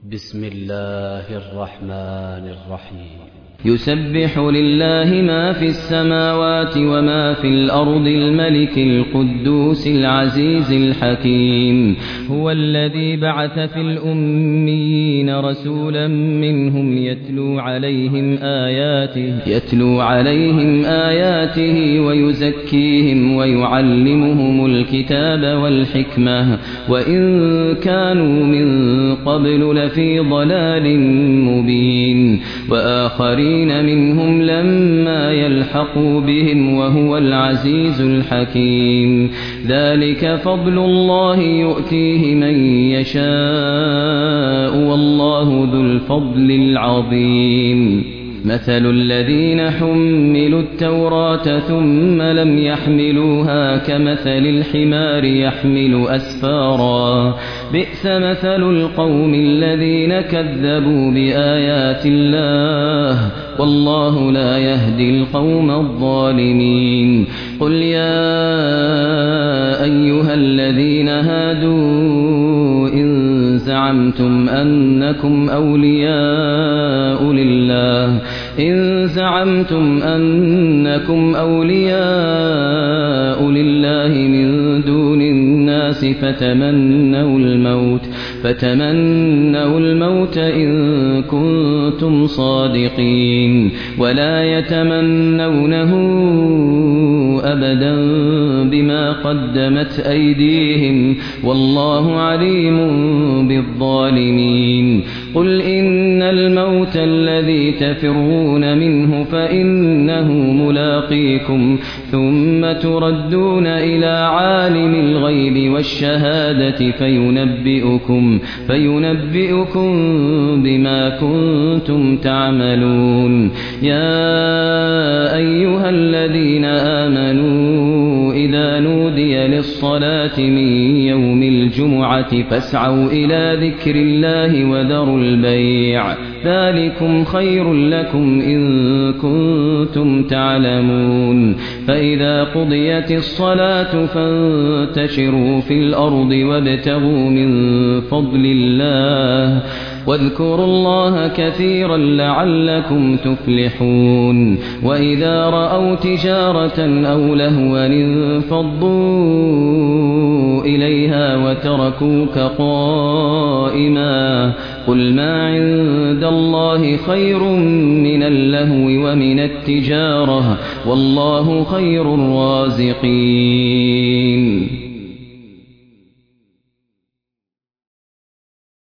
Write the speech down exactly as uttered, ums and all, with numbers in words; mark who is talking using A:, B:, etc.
A: بسم الله الرحمن الرحيم
B: يسبح لله ما في السماوات وما في الأرض الملك القدوس العزيز الحكيم هو الذي بعث في الأميين رسولا منهم يتلو عليهم آياته يتلو عليهم آياته ويزكيهم ويعلمهم الكتاب والحكمة وإن كانوا من قبل لفي ضلال مبين وآخرين منهم لما يلحقوا بهم وهو العزيز الحكيم ذلك فضل الله يؤتيه من يشاء والله ذو الفضل العظيم مثل الذين حملوا التوراة ثم لم يحملوها كمثل الحمار يحمل أسفارا بئس مثل القوم الذين كذبوا بآيات الله والله لا يهدي القوم الظالمين قل يا أيها الذين هادوا إن زعمتم أنكم أولياء لله إن زعمتم أنكم أولياء لله من دون الناس فتمنوا الموت فتمنوا الموت إن كنتم صادقين ولا يتمنونه أبدا بما قدمت أيديهم والله عليم بالظالمين قل إن الموت الذي تفرون منه فإنه ملاقيكم ثم تردون إلى عالم الغيب والشهادة فينبئكم, فينبئكم بما كنتم تعملون يا أيها الذين آمنوا إذا نودي للصلاة من يوم الجمعة فاسعوا إلى ذكر الله وذروا البيع ذلكم خير لكم إن كنتم تعلمون فإذا قضيت الصلاة فانتشروا في الأرض وابتغوا من فضل الله واذكروا الله كثيرا لعلكم تفلحون وإذا رأوا تجارة أو لهوا انفضوا إليها وتركوك قائما قل ما عند الله خير من اللهو ومن التجارة والله خير الرازقين